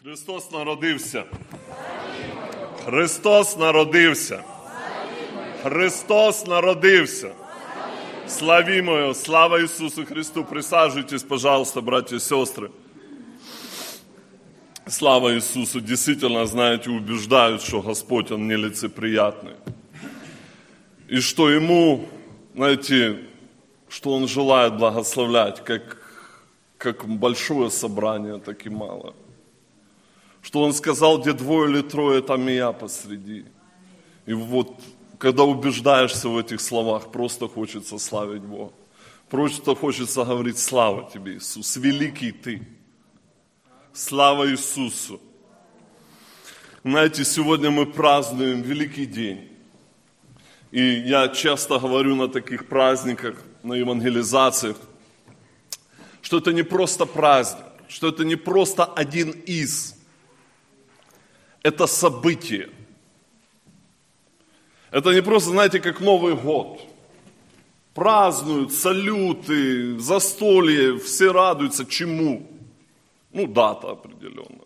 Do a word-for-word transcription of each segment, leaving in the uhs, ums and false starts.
Христос народився. Христос народився. Христос народився. Славимо Его. Слава Иисусу Христу. Присаживайтесь, пожалуйста, братья и сестры. Слава Иисусу. Действительно, знаете, убеждают, что Господь, Он нелицеприятный. И что Ему, знаете, что Он желает благословлять, как, как большое собрание, так и мало. Что Он сказал, где двое или трое, там и я посреди. И вот, когда убеждаешься в этих словах, просто хочется славить Бога. Просто хочется говорить, слава Тебе, Иисус, великий Ты. Слава Иисусу. Знаете, сегодня мы празднуем великий день. И я часто говорю на таких праздниках, на евангелизациях, что это не просто праздник, что это не просто один из. Это событие. Это не просто, знаете, как Новый год. Празднуют, салюты, застолье, все радуются. Чему? Ну, дата определенная.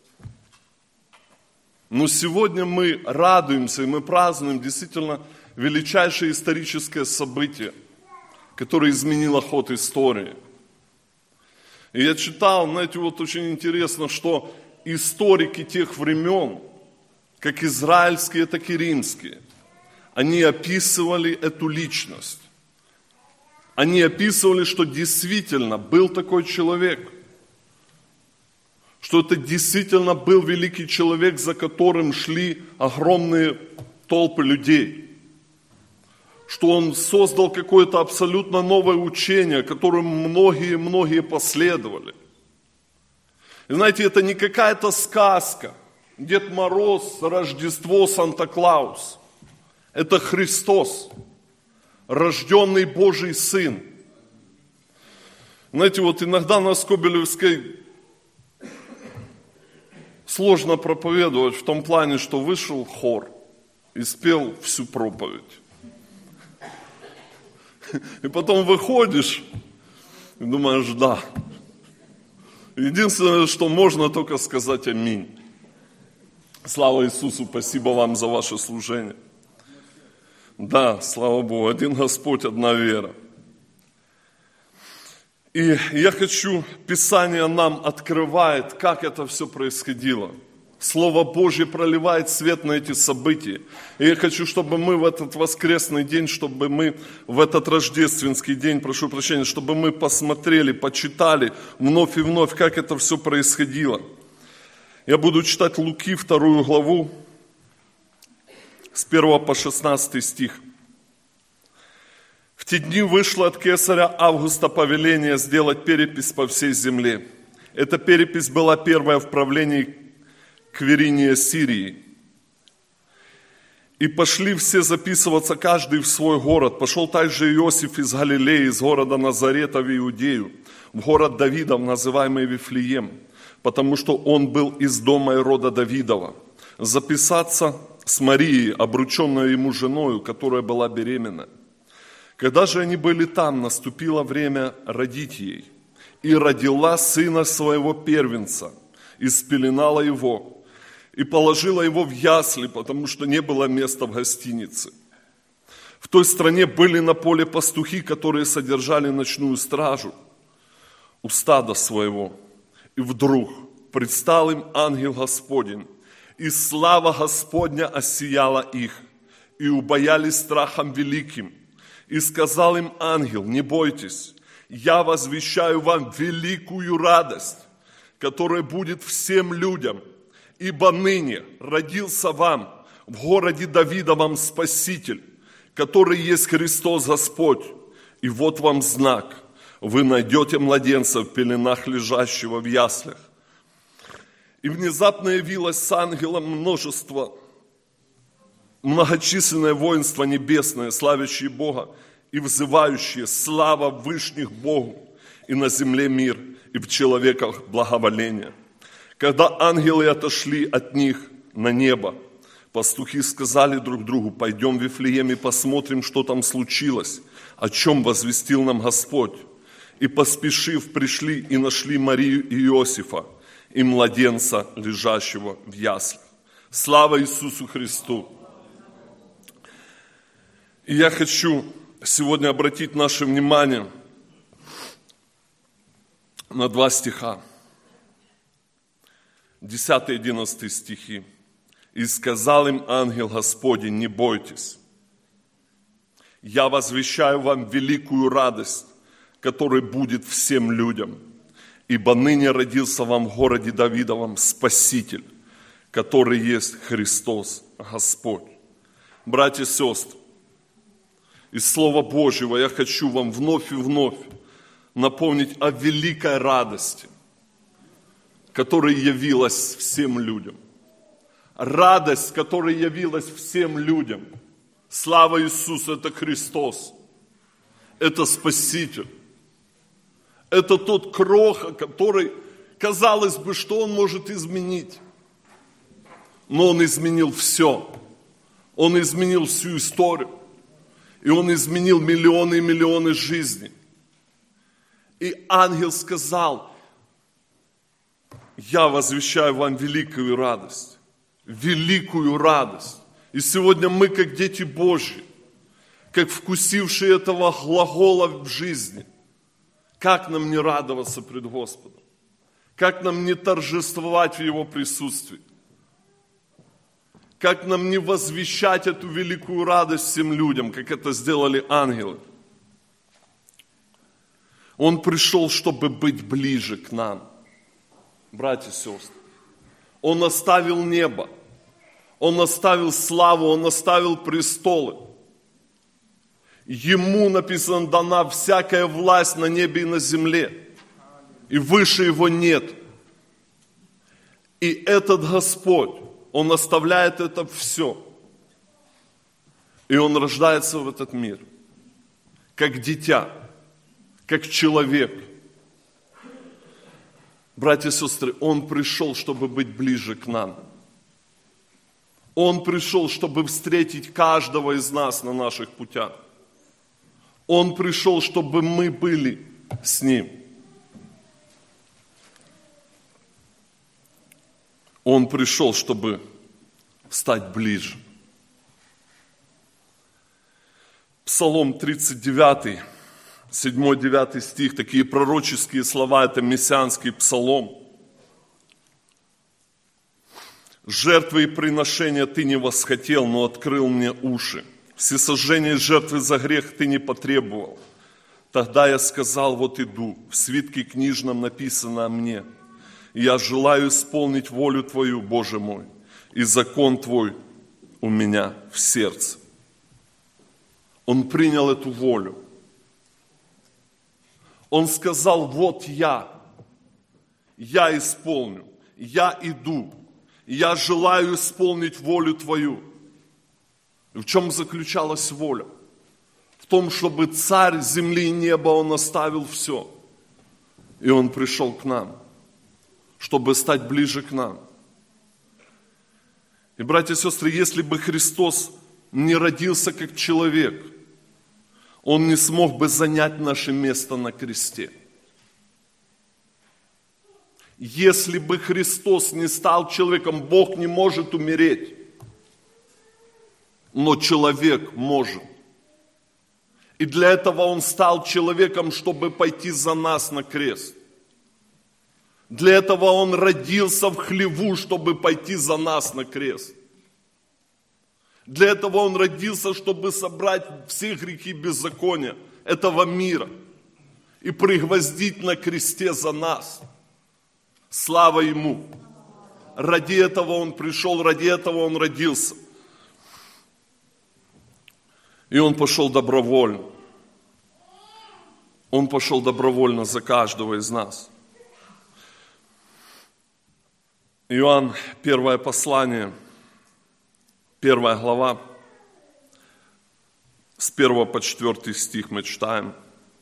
Но сегодня мы радуемся, и мы празднуем действительно величайшее историческое событие, которое изменило ход истории. И я читал, знаете, вот очень интересно, что историки тех времен, как израильские, так и римские, они описывали эту личность. Они описывали, что действительно был такой человек, что это действительно был великий человек, за которым шли огромные толпы людей, что он создал какое-то абсолютно новое учение, которому многие-многие последовали. И знаете, это не какая-то сказка, Дед Мороз, Рождество, Санта-Клаус. Это Христос, рожденный Божий Сын. Знаете, вот иногда на Скобелевской сложно проповедовать в том плане, что вышел хор и спел всю проповедь. И потом выходишь и думаешь, да. Единственное, что можно только сказать аминь. Слава Иисусу, спасибо вам за ваше служение. Да, слава Богу, один Господь, одна вера. И я хочу, Писание нам открывает, как это все происходило. Слово Божье проливает свет на эти события. И я хочу, чтобы мы в этот воскресный день, чтобы мы в этот рождественский день, прошу прощения, чтобы мы посмотрели, почитали вновь и вновь, как это все происходило. Я буду читать Луки, вторую главу, с первого по шестнадцатый стих. В те дни вышло от кесаря Августа повеление сделать перепись по всей земле. Эта перепись была первая в правлении Квириния Сирии. И пошли все записываться, каждый в свой город. Пошел также Иосиф из Галилеи, из города Назарета в Иудею, в город Давидов, называемый Вифлеем, потому что он был из дома и рода Давидова, записаться с Марией, обрученной ему женою, которая была беременна. Когда же они были там, наступило время родить ей, и родила сына своего первенца, и спеленала его, и положила его в ясли, потому что не было места в гостинице. В той стране были на поле пастухи, которые содержали ночную стражу у стада своего. И вдруг предстал им ангел Господень, и слава Господня осияла их, и убоялись страхом великим. И сказал им ангел, не бойтесь, я возвещаю вам великую радость, которая будет всем людям, ибо ныне родился вам в городе Давидовом Спаситель, который есть Христос Господь. И вот вам знак, вы найдете младенца в пеленах, лежащего в яслях. И внезапно явилось с ангелом множество, многочисленное воинство небесное, славящее Бога и взывающие слава вышних Богу, и на земле мир, и в человеках благоволение. Когда ангелы отошли от них на небо, пастухи сказали друг другу, пойдем в Вифлеем и посмотрим, что там случилось, о чем возвестил нам Господь. И поспешив, пришли и нашли Марию и Иосифа, и младенца, лежащего в яслях. Слава Иисусу Христу! И я хочу сегодня обратить наше внимание на два стиха. десятый и одиннадцатый стихи. «И сказал им ангел Господень, не бойтесь, я возвещаю вам великую радость, которая будет всем людям, ибо ныне родился вам в городе Давидовом Спаситель, который есть Христос Господь». Братья и сестры, из Слова Божьего я хочу вам вновь и вновь напомнить о великой радости, которая явилась всем людям. Радость, которая явилась всем людям. Слава Иисусу, это Христос. Это Спаситель. Это тот кроха, который, казалось бы, что Он может изменить. Но Он изменил все. Он изменил всю историю. И Он изменил миллионы и миллионы жизней. И ангел сказал: я возвещаю вам великую радость. Великую радость. И сегодня мы, как дети Божьи, как вкусившие этого глагола в жизни, как нам не радоваться пред Господом? Как нам не торжествовать в Его присутствии? Как нам не возвещать эту великую радость всем людям, как это сделали ангелы? Он пришел, чтобы быть ближе к нам, братья и сестры. Он оставил небо, Он оставил славу, Он оставил престолы. Ему, написано, дана всякая власть на небе и на земле, и выше Его нет. И этот Господь, Он оставляет это все, и Он рождается в этот мир, как дитя, как человек. Братья и сестры, Он пришел, чтобы быть ближе к нам. Он пришел, чтобы встретить каждого из нас на наших путях. Он пришел, чтобы мы были с Ним. Он пришел, чтобы стать ближе. Псалом тридцать девятый, седьмой-девятый стих, такие пророческие слова, это мессианский псалом. «Жертвы и приношения ты не восхотел, но открыл мне уши. Всесожжение жертвы за грех ты не потребовал. Тогда я сказал, вот иду, в свитке книжном написано о мне. Я желаю исполнить волю Твою, Боже мой, и закон Твой у меня в сердце». Он принял эту волю. Он сказал, вот я, я исполню, я иду, я желаю исполнить волю Твою. И в чем заключалась воля? В том, чтобы царь земли и неба, Он оставил все. И Он пришел к нам, чтобы стать ближе к нам. И, братья и сестры, если бы Христос не родился как человек, Он не смог бы занять наше место на кресте. Если бы Христос не стал человеком, Бог не может умереть, но человек может. И для этого Он стал человеком, чтобы пойти за нас на крест. Для этого Он родился в хлеву, чтобы пойти за нас на крест. Для этого Он родился, чтобы собрать все грехи беззакония этого мира и пригвоздить на кресте за нас. Слава Ему! Ради этого Он пришел, ради этого Он родился. И Он пошел добровольно. Он пошел добровольно за каждого из нас. Иоанн, первое послание, первая глава, с первого по четвертый стих мы читаем.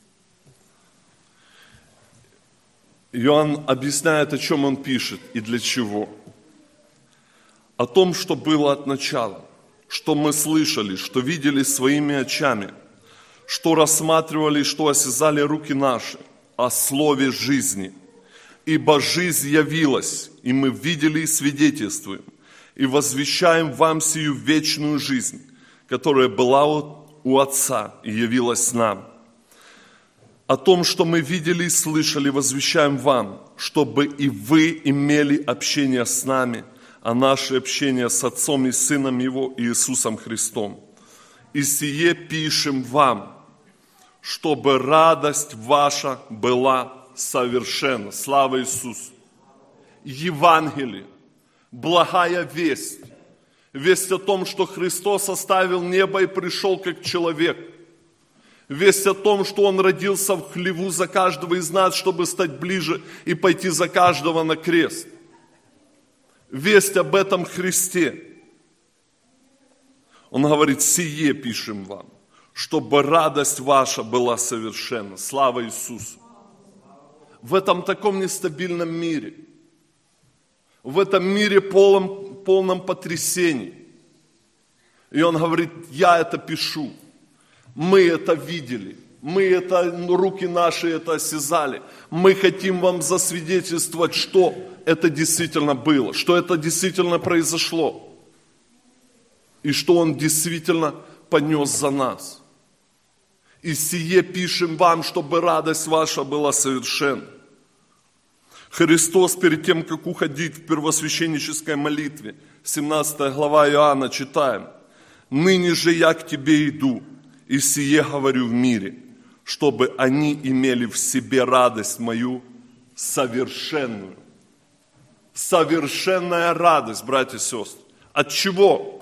Иоанн объясняет, о чем он пишет и для чего. О том, что было от начала, что мы слышали, что видели своими очами, что рассматривали, что осязали руки наши, о слове жизни. Ибо жизнь явилась, и мы видели и свидетельствуем, и возвещаем вам сию вечную жизнь, которая была у Отца и явилась нам. О том, что мы видели и слышали, возвещаем вам, чтобы и вы имели общение с нами, а наше общение с Отцом и Сыном Его Иисусом Христом. И сие пишем вам, чтобы радость ваша была совершенна. Слава Иисусу! Евангелие, благая весть, весть о том, что Христос оставил небо и пришел как человек. Весть о том, что Он родился в хлеву за каждого из нас, чтобы стать ближе и пойти за каждого на крест. Весть об этом Христе. Он говорит, сие пишем вам, чтобы радость ваша была совершенна. Слава Иисусу! В этом таком нестабильном мире, в этом мире полном, полном потрясений. И Он говорит, я это пишу. Мы это видели, мы это, руки наши это осязали. Мы хотим вам засвидетельствовать, что это действительно было, что это действительно произошло. И что Он действительно понес за нас. И сие пишем вам, чтобы радость ваша была совершенна. Христос перед тем, как уходить в первосвященнической молитве, семнадцатая глава Иоанна, читаем. «Ныне же я к тебе иду, и сие говорю в мире, чтобы они имели в себе радость мою совершенную». Совершенная радость, братья и сестры. От чего?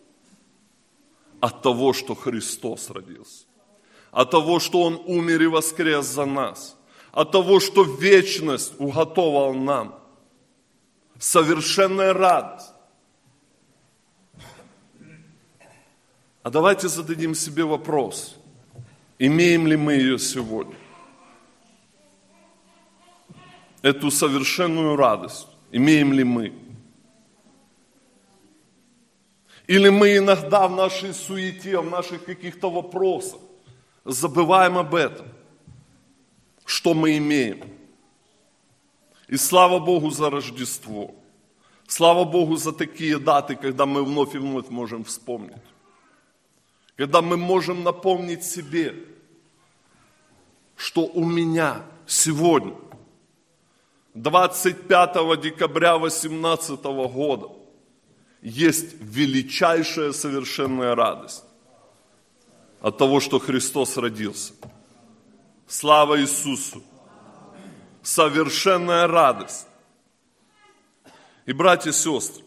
От того, что Христос родился. От того, что Он умер и воскрес за нас. От того, что вечность уготовал нам. Совершенная радость. А давайте зададим себе вопрос, имеем ли мы ее сегодня? Эту совершенную радость имеем ли мы? Или мы иногда в нашей суете, в наших каких-то вопросах забываем об этом, что мы имеем. И слава Богу за Рождество. Слава Богу за такие даты, когда мы вновь и вновь можем вспомнить. Когда мы можем напомнить себе, что у меня сегодня, двадцать пятого декабря две тысячи восемнадцатого года, есть величайшая совершенная радость от того, что Христос родился. Слава Иисусу! Совершенная радость. И, братья и сестры,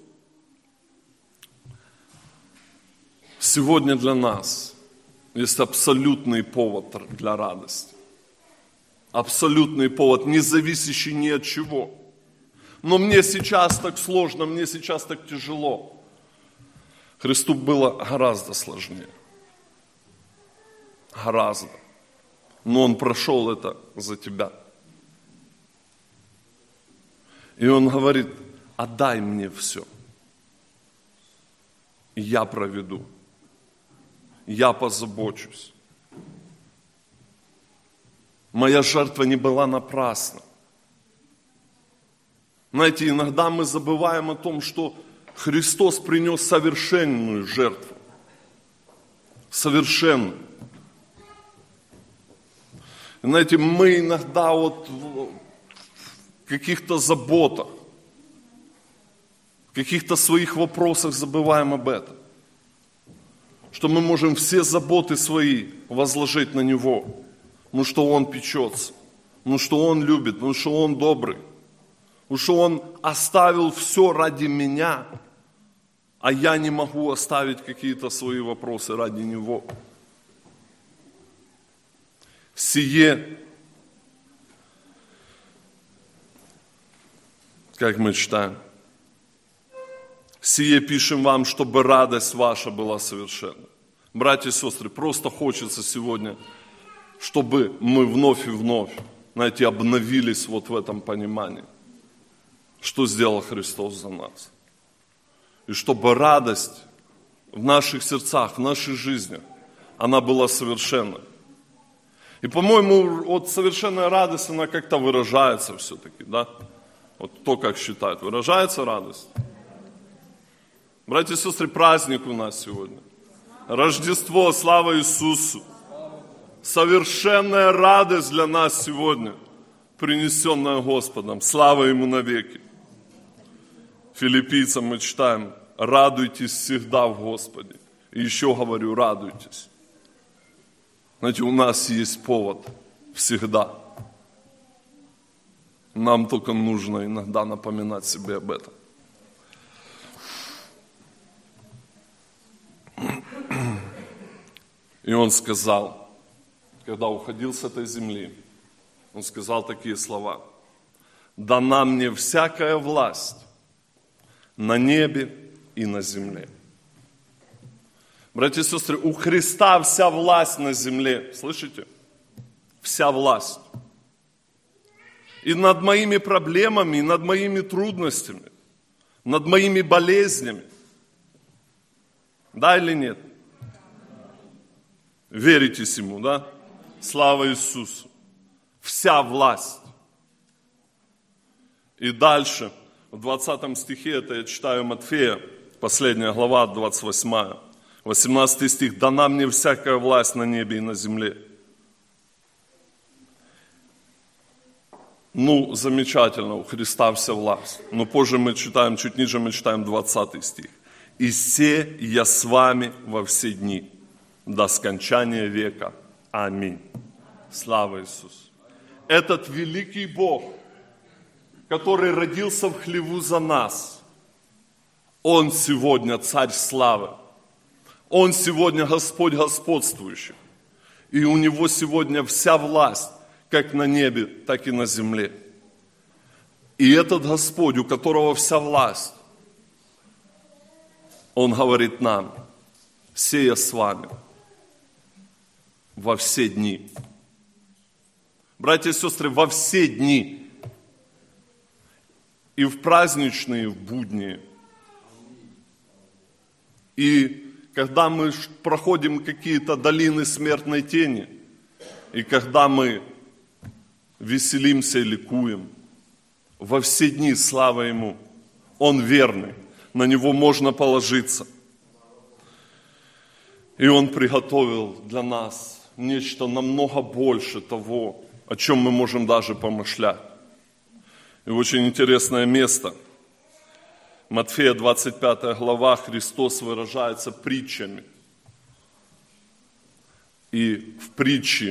сегодня для нас есть абсолютный повод для радости. Абсолютный повод, не зависящий ни от чего. Но мне сейчас так сложно, мне сейчас так тяжело. Христу было гораздо сложнее. Гораздо. Но Он прошел это за тебя. И Он говорит, отдай мне все. И я проведу. Я позабочусь. Моя жертва не была напрасна. Знаете, иногда мы забываем о том, что Христос принес совершенную жертву. Совершенную. Знаете, мы иногда вот в каких-то заботах, в каких-то своих вопросах забываем об этом. Что мы можем все заботы свои возложить на Него. Ну, что Он печется. Ну, что Он любит. Ну, что Он добрый. Ну, что Он оставил все ради меня, а я не могу оставить какие-то свои вопросы ради Него. Сие, как мы читаем, сие пишем вам, чтобы радость ваша была совершенна. Братья и сестры, просто хочется сегодня, чтобы мы вновь и вновь, знаете, обновились вот в этом понимании, что сделал Христос за нас. И чтобы радость в наших сердцах, в нашей жизни, она была совершенна. И, по-моему, вот совершенная радость, она как-то выражается все-таки, да? Вот кто как считает, выражается радость? Братья и сестры, праздник у нас сегодня. Рождество, слава Иисусу. Совершенная радость для нас сегодня, принесенная Господом. Слава Ему навеки. Филиппийцам мы читаем: радуйтесь всегда в Господе. И еще говорю, радуйтесь. Знаете, у нас есть повод всегда. Нам только нужно иногда напоминать себе об этом. И он сказал, когда уходил с этой земли, он сказал такие слова: «Дана мне всякая власть на небе и на земле». Братья и сестры, у Христа вся власть на земле. Слышите? Вся власть. И над моими проблемами, и над моими трудностями, над моими болезнями. Да или нет? Верите Ему, да? Слава Иисусу. Вся власть. И дальше, в двадцатом стихе, это я читаю Матфея, последняя глава, двадцать восьмая, восемнадцатый стих: «Дана мне всякая власть на небе и на земле». Ну, замечательно, у Христа вся власть. Но позже мы читаем, чуть ниже мы читаем двадцатый стих. «И се я с вами во все дни, до скончания века. Аминь». Слава Иисусу. Этот великий Бог, который родился в хлеву за нас, Он сегодня Царь славы. Он сегодня Господь господствующий. И у Него сегодня вся власть, как на небе, так и на земле. И этот Господь, у которого вся власть, Он говорит нам: «Се я с вами во все дни». Братья и сестры, во все дни. И в праздничные, и в будние. И когда мы проходим какие-то долины смертной тени, и когда мы веселимся и ликуем, во все дни, слава Ему, Он верный, на Него можно положиться. И Он приготовил для нас нечто намного больше того, о чем мы можем даже помышлять. И очень интересное место. Матфея двадцать пятая глава, Христос выражается притчами. И в притче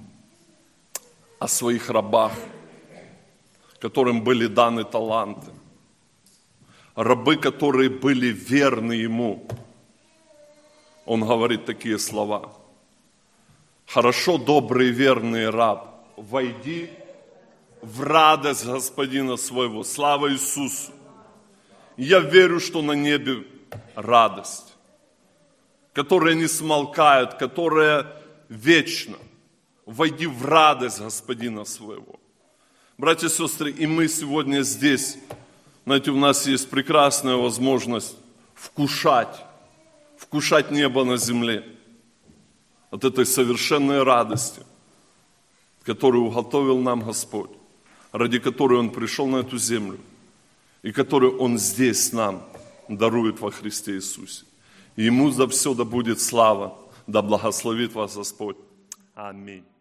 о своих рабах, которым были даны таланты. Рабы, которые были верны Ему. Он говорит такие слова: «Хорошо, добрый и верный раб, войди в радость Господина своего». Слава Иисусу! Я верю, что на небе радость, которая не смолкает, которая вечна. Войди в радость Господина своего. Братья и сестры, и мы сегодня здесь, знаете, у нас есть прекрасная возможность вкушать, вкушать небо на земле. От этой совершенной радости, которую уготовил нам Господь, ради которой Он пришел на эту землю, и которую Он здесь нам дарует во Христе Иисусе. И Ему за все да будет слава, да благословит вас Господь. Аминь.